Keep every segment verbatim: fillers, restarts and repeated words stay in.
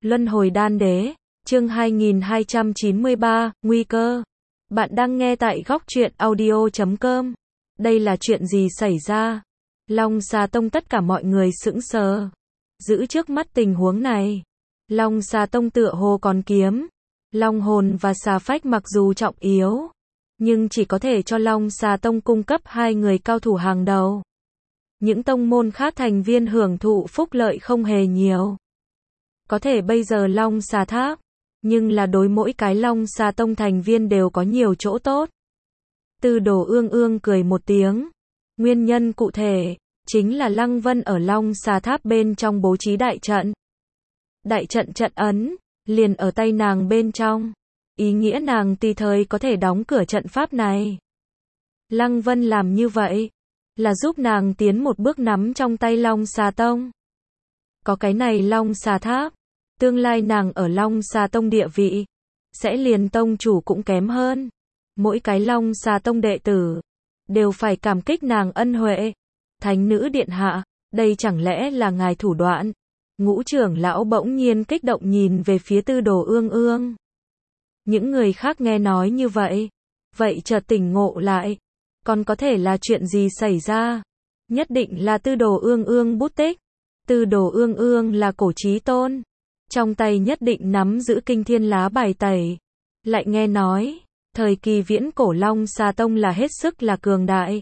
Luân hồi đan đế, chương hai nghìn hai trăm chín mươi ba, nguy cơ. Bạn đang nghe tại góc truyện audio chấm com. Đây là chuyện gì xảy ra? Long Xà Tông tất cả mọi người sững sờ. Giữ trước mắt tình huống này. Long Xà Tông tựa hồ còn kiếm. Long hồn và xà phách mặc dù trọng yếu, nhưng chỉ có thể cho Long Xà Tông cung cấp hai người cao thủ hàng đầu. Những tông môn khác thành viên hưởng thụ phúc lợi không hề nhiều. Có thể bây giờ Long Xà Tháp, nhưng là đối mỗi cái Long Xà Tông thành viên đều có nhiều chỗ tốt. Tư Đồ Ương Ương cười một tiếng. Nguyên nhân cụ thể, chính là Lăng Vân ở Long Xà Tháp bên trong bố trí đại trận. Đại trận trận ấn, liền ở tay nàng bên trong. Ý nghĩa nàng tùy thời có thể đóng cửa trận pháp này. Lăng Vân làm như vậy, là giúp nàng tiến một bước nắm trong tay Long Xà Tông. Có cái này Long Xà Tháp, tương lai nàng ở Long Xà Tông địa vị, sẽ liền tông chủ cũng kém hơn. Mỗi cái Long Xà Tông đệ tử, đều phải cảm kích nàng ân huệ. Thánh nữ điện hạ, đây chẳng lẽ là ngài thủ đoạn? Ngũ trưởng lão bỗng nhiên kích động nhìn về phía Tư Đồ Ương Ương. Những người khác nghe nói như vậy, vậy chợt tỉnh ngộ lại. Còn có thể là chuyện gì xảy ra? Nhất định là Tư Đồ Ương Ương bút tích. Tư Đồ Ương Ương là cổ chí tôn, trong tay nhất định nắm giữ kinh thiên lá bài tẩy. Lại nghe nói, thời kỳ viễn cổ Long Xà Tông là hết sức là cường đại.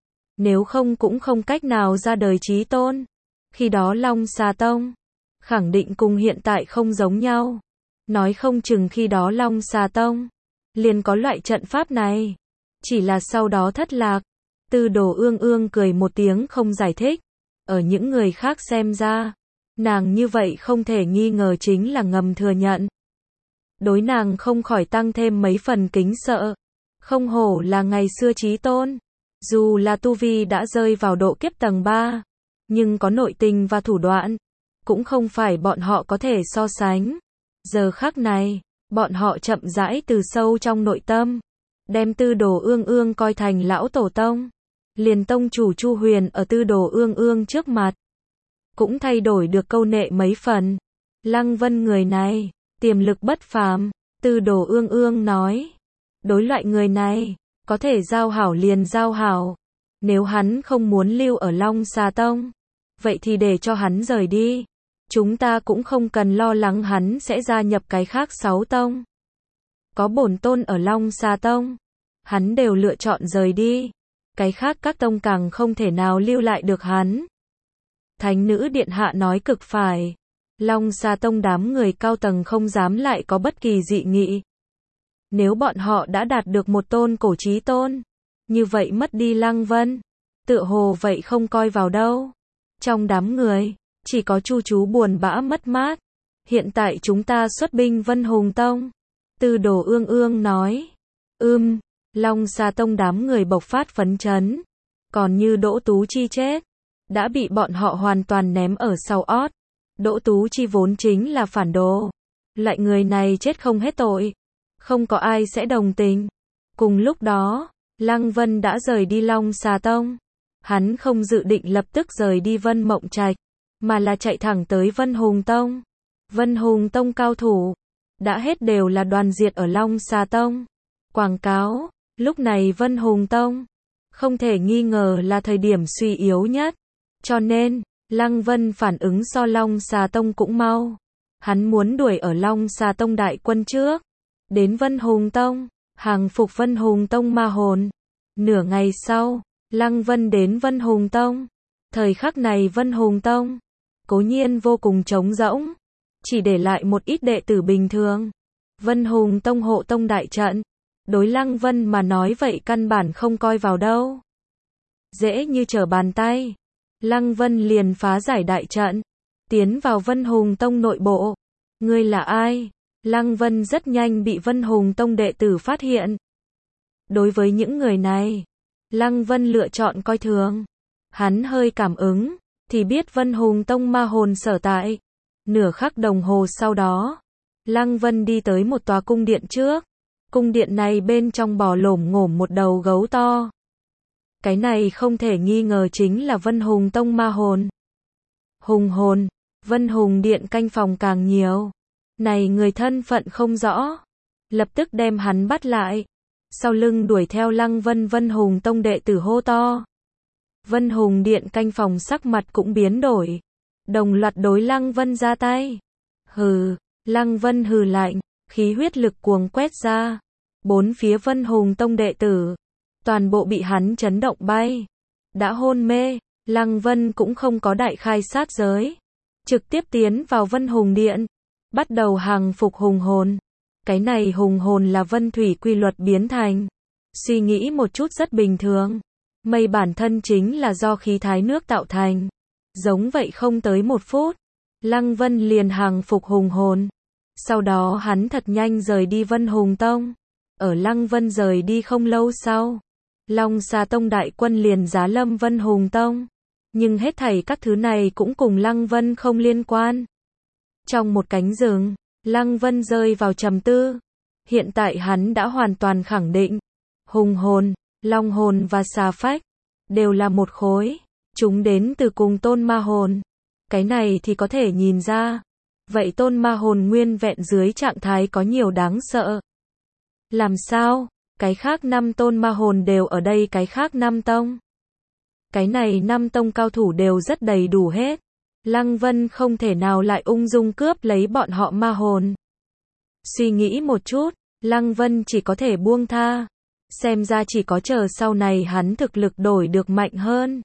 Nếu không cũng không cách nào ra đời chí tôn. Khi đó Long Xà Tông, khẳng định cùng hiện tại không giống nhau. Nói không chừng khi đó Long Xà Tông, liền có loại trận pháp này. Chỉ là sau đó thất lạc. Tư Đồ Ương Ương cười một tiếng không giải thích. Ở những người khác xem ra, nàng như vậy không thể nghi ngờ chính là ngầm thừa nhận. Đối nàng không khỏi tăng thêm mấy phần kính sợ. Không hổ là ngày xưa chí tôn. Dù là tu vi đã rơi vào độ kiếp tầng ba, nhưng có nội tình và thủ đoạn, cũng không phải bọn họ có thể so sánh. Giờ khắc này, bọn họ chậm rãi từ sâu trong nội tâm, đem Tư Đồ Ương Ương coi thành lão tổ tông. Liền tông chủ Chu Huyền ở Tư Đồ Ương Ương trước mặt, cũng thay đổi được câu nệ mấy phần. Lăng Vân người này, tiềm lực bất phàm, Tư Đồ Ương Ương nói. Đối loại người này, có thể giao hảo liền giao hảo. Nếu hắn không muốn lưu ở Long Xà Tông, vậy thì để cho hắn rời đi. Chúng ta cũng không cần lo lắng hắn sẽ gia nhập cái khác sáu tông. Có bổn tôn ở Long Xà Tông, hắn đều lựa chọn rời đi. Cái khác các tông càng không thể nào lưu lại được hắn. Thánh nữ điện hạ nói cực phải. Long Xà Tông đám người cao tầng không dám lại có bất kỳ dị nghị. Nếu bọn họ đã đạt được một tôn cổ chí tôn, như vậy mất đi Lăng Vân, tựa hồ vậy không coi vào đâu. Trong đám người, chỉ có Chu chú buồn bã mất mát. Hiện tại chúng ta xuất binh Vân Hùng Tông. Tư Đồ Ương Ương nói. Ưm, Long Xà Tông đám người bộc phát phấn chấn. Còn như Đỗ Tú Chi chết, đã bị bọn họ hoàn toàn ném ở sau ót. Đỗ Tú Chi vốn chính là phản đồ. Lại người này chết không hết tội, không có ai sẽ đồng tình. Cùng lúc đó, Lăng Vân đã rời đi Long Xà Tông. Hắn không dự định lập tức rời đi Vân Mộng Trạch, mà là chạy thẳng tới Vân Hùng Tông. Vân Hùng Tông cao thủ, đã hết đều là đoàn diệt ở Long Xà Tông. Quảng cáo, lúc này Vân Hùng Tông, không thể nghi ngờ là thời điểm suy yếu nhất. Cho nên, Lăng Vân phản ứng so Long Xà Tông cũng mau. Hắn muốn đuổi ở Long Xà Tông đại quân trước. Đến Vân Hùng Tông, hàng phục Vân Hùng Tông ma hồn. Nửa ngày sau, Lăng Vân đến Vân Hùng Tông. Thời khắc này Vân Hùng Tông, cố nhiên vô cùng trống rỗng. Chỉ để lại một ít đệ tử bình thường. Vân Hùng Tông hộ tông đại trận. Đối Lăng Vân mà nói vậy căn bản không coi vào đâu. Dễ như trở bàn tay. Lăng Vân liền phá giải đại trận, tiến vào Vân Hùng Tông nội bộ. Ngươi là ai? Lăng Vân rất nhanh bị Vân Hùng Tông đệ tử phát hiện. Đối với những người này, Lăng Vân lựa chọn coi thường. Hắn hơi cảm ứng, thì biết Vân Hùng Tông ma hồn sở tại. Nửa khắc đồng hồ sau đó, Lăng Vân đi tới một tòa cung điện trước. Cung điện này bên trong bò lổm ngổm một đầu gấu to. Cái này không thể nghi ngờ chính là Vân Hùng Tông ma hồn. Hùng hồn, Vân Hùng Điện canh phòng càng nhiều. Này người thân phận không rõ, lập tức đem hắn bắt lại. Sau lưng đuổi theo Lăng Vân Vân Hùng Tông đệ tử hô to. Vân Hùng Điện canh phòng sắc mặt cũng biến đổi, đồng loạt đối Lăng Vân ra tay. Hừ, Lăng Vân hừ lạnh, khí huyết lực cuồng quét ra. Bốn phía Vân Hùng Tông đệ tử, toàn bộ bị hắn chấn động bay. Đã hôn mê, Lăng Vân cũng không có đại khai sát giới. Trực tiếp tiến vào Vân Hùng Điện, bắt đầu hàng phục hùng hồn. Cái này hùng hồn là vân thủy quy luật biến thành. Suy nghĩ một chút rất bình thường. Mây bản thân chính là do khí thái nước tạo thành. Giống vậy không tới một phút, Lăng Vân liền hàng phục hùng hồn. Sau đó hắn thật nhanh rời đi Vân Hùng Tông. Ở Lăng Vân rời đi không lâu sau, Long Xà Tông đại quân liền giá lâm Vân Hùng Tông. Nhưng hết thảy các thứ này cũng cùng Lăng Vân không liên quan. Trong một cánh rừng, Lăng Vân rơi vào trầm tư. Hiện tại hắn đã hoàn toàn khẳng định, hùng hồn, long hồn và xà phách đều là một khối, chúng đến từ cùng tôn ma hồn. Cái này thì có thể nhìn ra, vậy tôn ma hồn nguyên vẹn dưới trạng thái có nhiều đáng sợ. Làm sao? Cái khác năm tôn ma hồn đều ở đây, cái khác năm tông. Cái này năm tông cao thủ đều rất đầy đủ hết. Lăng Vân không thể nào lại ung dung cướp lấy bọn họ ma hồn. Suy nghĩ một chút, Lăng Vân chỉ có thể buông tha. Xem ra chỉ có chờ sau này hắn thực lực đổi được mạnh hơn,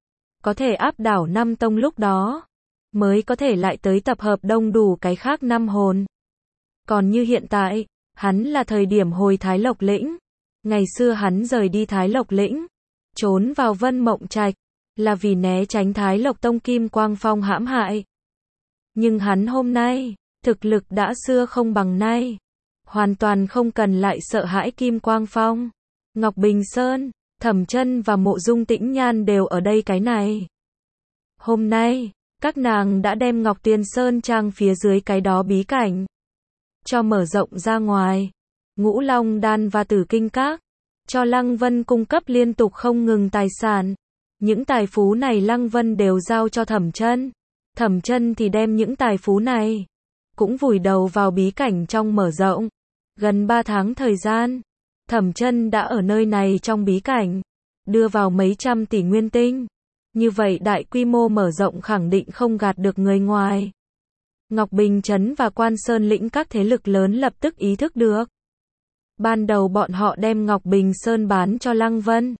có thể áp đảo năm tông, lúc đó mới có thể lại tới tập hợp đông đủ cái khác năm hồn. Còn như hiện tại, hắn là thời điểm hồi Thái Lộc Lĩnh. Ngày xưa hắn rời đi Thái Lộc Lĩnh, trốn vào Vân Mộng Trạch, là vì né tránh Thái Lộc Tông Kim Quang Phong hãm hại. Nhưng hắn hôm nay, thực lực đã xưa không bằng nay, hoàn toàn không cần lại sợ hãi Kim Quang Phong. Ngọc Bình Sơn, Thẩm Chân và Mộ Dung Tĩnh Nhan đều ở đây cái này. Hôm nay, các nàng đã đem Ngọc Tiên Sơn Trang phía dưới cái đó bí cảnh cho mở rộng ra ngoài. Ngũ Long Đan và Tử Kinh Các cho Lăng Vân cung cấp liên tục không ngừng tài sản. Những tài phú này Lăng Vân đều giao cho Thẩm Chân. Thẩm Chân thì đem những tài phú này cũng vùi đầu vào bí cảnh trong mở rộng. Gần ba tháng thời gian, Thẩm Chân đã ở nơi này trong bí cảnh đưa vào mấy trăm tỷ nguyên tinh. Như vậy đại quy mô mở rộng khẳng định không gạt được người ngoài. Ngọc Bình Trấn và Quan Sơn Lĩnh các thế lực lớn lập tức ý thức được. Ban đầu bọn họ đem Ngọc Bình Sơn bán cho Lăng Vân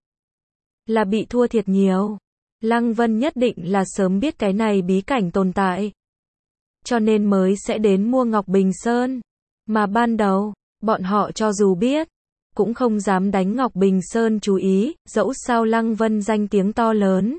là bị thua thiệt nhiều. Lăng Vân nhất định là sớm biết cái này bí cảnh tồn tại, cho nên mới sẽ đến mua Ngọc Bình Sơn. Mà ban đầu, bọn họ cho dù biết, cũng không dám đánh Ngọc Bình Sơn chú ý, dẫu sao Lăng Vân danh tiếng to lớn.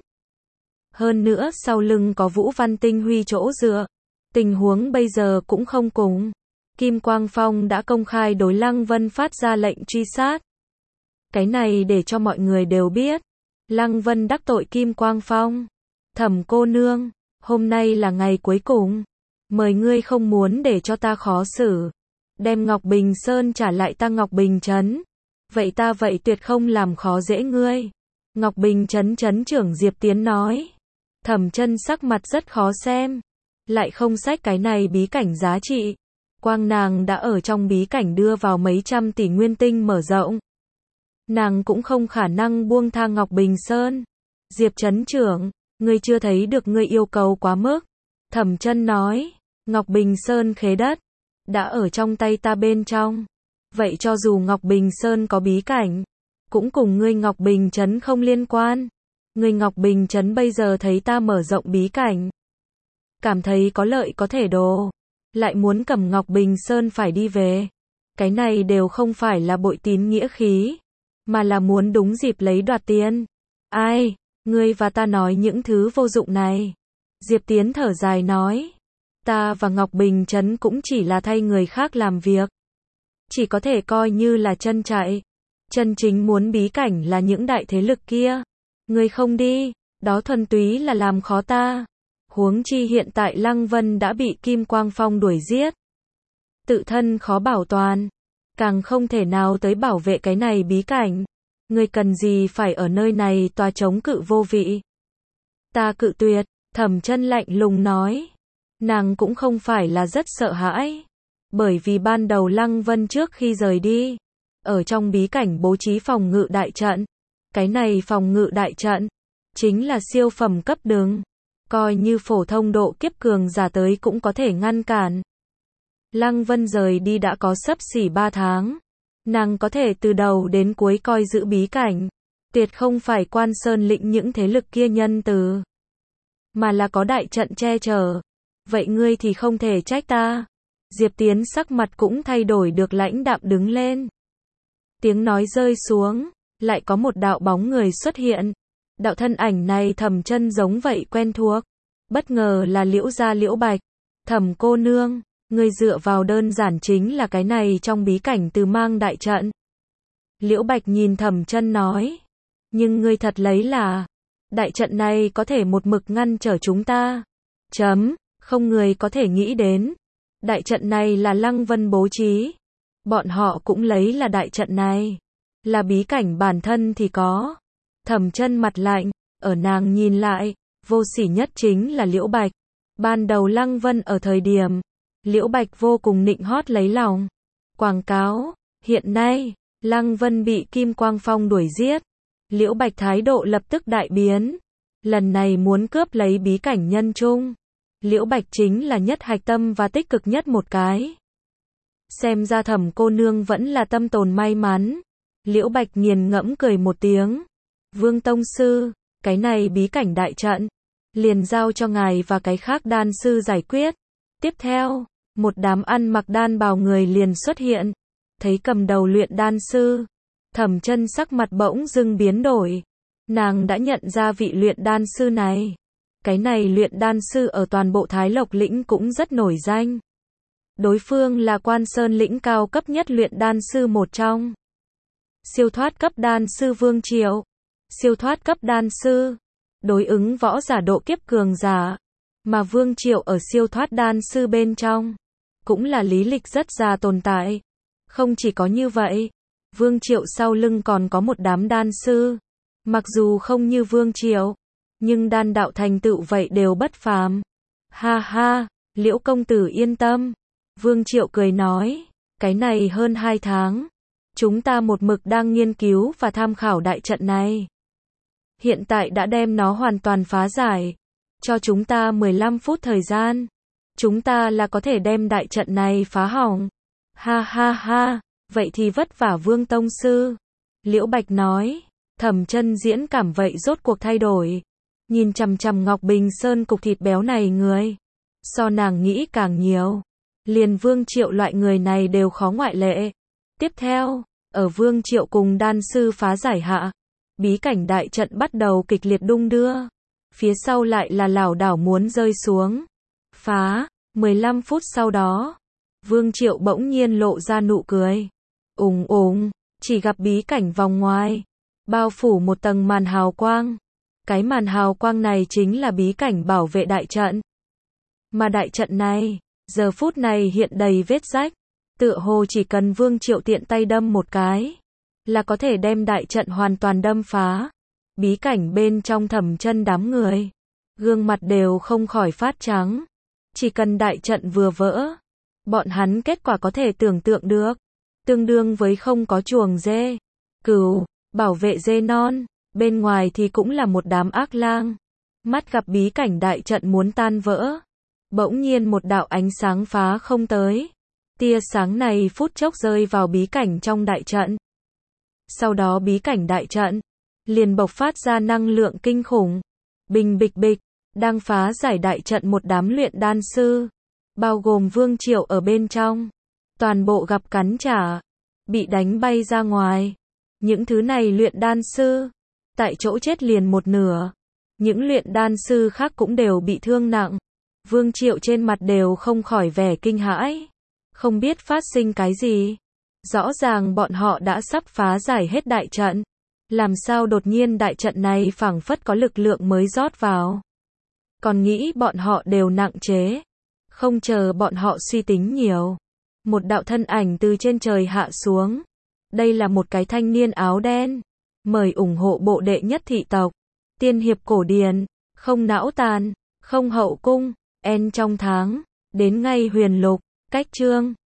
Hơn nữa sau lưng có Vũ Văn Tinh Huy chỗ dựa, tình huống bây giờ cũng không cùng. Kim Quang Phong đã công khai đối Lăng Vân phát ra lệnh truy sát. Cái này để cho mọi người đều biết, Lăng Vân đắc tội Kim Quang Phong. Thẩm cô nương, hôm nay là ngày cuối cùng, mời ngươi không muốn để cho ta khó xử, đem Ngọc Bình Sơn trả lại ta Ngọc Bình Trấn. Vậy ta vậy tuyệt không làm khó dễ ngươi. Ngọc Bình Trấn trấn trưởng Diệp Tiến nói. Thẩm Chân sắc mặt rất khó xem, lại không xách cái này bí cảnh giá trị. Quang nàng đã ở trong bí cảnh đưa vào mấy trăm tỷ nguyên tinh mở rộng, nàng cũng không khả năng buông tha Ngọc Bình Sơn. Diệp trấn trưởng, ngươi chưa thấy được ngươi yêu cầu quá mức. Thẩm Chân nói, Ngọc Bình Sơn khế đất đã ở trong tay ta bên trong. Vậy cho dù Ngọc Bình Sơn có bí cảnh, cũng cùng ngươi Ngọc Bình Trấn không liên quan. Ngươi Ngọc Bình Trấn bây giờ thấy ta mở rộng bí cảnh, cảm thấy có lợi có thể đồ, lại muốn cầm Ngọc Bình Sơn phải đi về. Cái này đều không phải là bội tín nghĩa khí, mà là muốn đúng dịp lấy đoạt tiền. Ai, ngươi và ta nói những thứ vô dụng này. Diệp Tiến thở dài nói, ta và Ngọc Bình Trấn cũng chỉ là thay người khác làm việc, chỉ có thể coi như là chân chạy. Chân chính muốn bí cảnh là những đại thế lực kia. Ngươi không đi, đó thuần túy là làm khó ta. Huống chi hiện tại Lăng Vân đã bị Kim Quang Phong đuổi giết, tự thân khó bảo toàn, càng không thể nào tới bảo vệ cái này bí cảnh. Ngươi cần gì phải ở nơi này tòa chống cự vô vị. Ta cự tuyệt. Thẩm Chân lạnh lùng nói. Nàng cũng không phải là rất sợ hãi, Bởi vì ban đầu Lăng Vân trước khi rời đi, ở trong bí cảnh bố trí phòng ngự đại trận. Cái này phòng ngự đại trận, chính là siêu phẩm cấp đường. Coi như phổ thông độ kiếp cường giả tới cũng có thể ngăn cản. Lăng Vân rời đi đã có xấp xỉ ba tháng. Nàng có thể từ đầu đến cuối coi giữ bí cảnh. Tuyệt không phải Quan Sơn lĩnh những thế lực kia nhân từ, mà là có đại trận che chở. Vậy ngươi thì không thể trách ta. Diệp Tiến sắc mặt cũng thay đổi được lãnh đạm đứng lên. Tiếng nói rơi xuống, lại có một đạo bóng người xuất hiện. Đạo thân ảnh này Thẩm Chân giống vậy quen thuộc. Bất ngờ là Liễu gia Liễu Bạch. Thẩm cô nương, ngươi dựa vào đơn giản chính là cái này trong bí cảnh từ mang đại trận. Liễu Bạch nhìn Thẩm Chân nói. Nhưng ngươi thật lấy là, đại trận này có thể một mực ngăn trở chúng ta. Chấm, không người có thể nghĩ đến. Đại trận này là Lăng Vân bố trí. Bọn họ cũng lấy là đại trận này là bí cảnh bản thân thì có. Thẩm Chân mặt lạnh, ở nàng nhìn lại, vô sỉ nhất chính là Liễu Bạch. Ban đầu Lăng Vân ở thời điểm, Liễu Bạch vô cùng nịnh hót lấy lòng. Quảng cáo, hiện nay, Lăng Vân bị Kim Quang Phong đuổi giết. Liễu Bạch thái độ lập tức đại biến. Lần này muốn cướp lấy bí cảnh nhân trung. Liễu Bạch chính là nhất hạch tâm và tích cực nhất một cái. Xem ra Thẩm cô nương vẫn là tâm tồn may mắn. Liễu Bạch nghiền ngẫm cười một tiếng. Vương tông sư, cái này bí cảnh đại trận, liền giao cho ngài và cái khác đan sư giải quyết. Tiếp theo, một đám ăn mặc đan bào người liền xuất hiện. Thấy cầm đầu luyện đan sư, Thẩm Chân sắc mặt bỗng dưng biến đổi. Nàng đã nhận ra vị luyện đan sư này. Cái này luyện đan sư ở toàn bộ Thái Lộc lĩnh cũng rất nổi danh. Đối phương là Quan Sơn lĩnh cao cấp nhất luyện đan sư một trong. Siêu thoát cấp đan sư Vương Triệu. Siêu thoát cấp đan sư, đối ứng võ giả độ kiếp cường giả. Mà Vương Triệu ở siêu thoát đan sư bên trong, cũng là lý lịch rất già tồn tại. Không chỉ có như vậy, Vương Triệu sau lưng còn có một đám đan sư. Mặc dù không như Vương Triệu, nhưng đan đạo thành tựu vậy đều bất phàm. Ha ha, Liễu công tử yên tâm. Vương Triệu cười nói, cái này hơn hai tháng, chúng ta một mực đang nghiên cứu và tham khảo đại trận này. Hiện tại đã đem nó hoàn toàn phá giải. Cho chúng ta mười lăm phút thời gian. Chúng ta là có thể đem đại trận này phá hỏng. Ha ha ha, vậy thì vất vả Vương tông sư. Liễu Bạch nói. Thẩm Chân diễn cảm vậy rốt cuộc thay đổi. Nhìn chằm chằm Ngọc Bình Sơn cục thịt béo này người. So nàng nghĩ càng nhiều. Liền Vương Triệu loại người này đều khó ngoại lệ. Tiếp theo, ở Vương Triệu cùng đan sư phá giải hạ, bí cảnh đại trận bắt đầu kịch liệt đung đưa. Phía sau lại là lảo đảo muốn rơi xuống. Phá, mười lăm phút sau đó, Vương Triệu bỗng nhiên lộ ra nụ cười. Ùng ùng, chỉ gặp bí cảnh vòng ngoài, bao phủ một tầng màn hào quang. Cái màn hào quang này chính là bí cảnh bảo vệ đại trận. Mà đại trận này, giờ phút này hiện đầy vết rách. Tựa hồ chỉ cần Vương Triệu tiện tay đâm một cái, là có thể đem đại trận hoàn toàn đâm phá. Bí cảnh bên trong Thẩm Chân đám người, gương mặt đều không khỏi phát trắng. Chỉ cần đại trận vừa vỡ, bọn hắn kết quả có thể tưởng tượng được. Tương đương với không có chuồng dê, cừu, bảo vệ dê non, bên ngoài thì cũng là một đám ác lang. Mắt gặp bí cảnh đại trận muốn tan vỡ, bỗng nhiên một đạo ánh sáng phá không tới. Tia sáng này phút chốc rơi vào bí cảnh trong đại trận. Sau đó bí cảnh đại trận liền bộc phát ra năng lượng kinh khủng. Bình bịch bịch, đang phá giải đại trận một đám luyện đan sư, bao gồm Vương Triệu ở bên trong. Toàn bộ gặp cắn trả, bị đánh bay ra ngoài. Những thứ này luyện đan sư, tại chỗ chết liền một nửa. Những luyện đan sư khác cũng đều bị thương nặng. Vương Triệu trên mặt đều không khỏi vẻ kinh hãi. Không biết phát sinh cái gì. Rõ ràng bọn họ đã sắp phá giải hết đại trận. Làm sao đột nhiên đại trận này phảng phất có lực lượng mới rót vào. Còn nghĩ bọn họ đều nặng chế. Không chờ bọn họ suy tính nhiều. Một đạo thân ảnh từ trên trời hạ xuống. Đây là một cái thanh niên áo đen. Mời ủng hộ bộ đệ nhất thị tộc. Tiên hiệp cổ điển. Không não tàn. Không hậu cung. En trong tháng. Đến ngay huyền lục. Cách chương.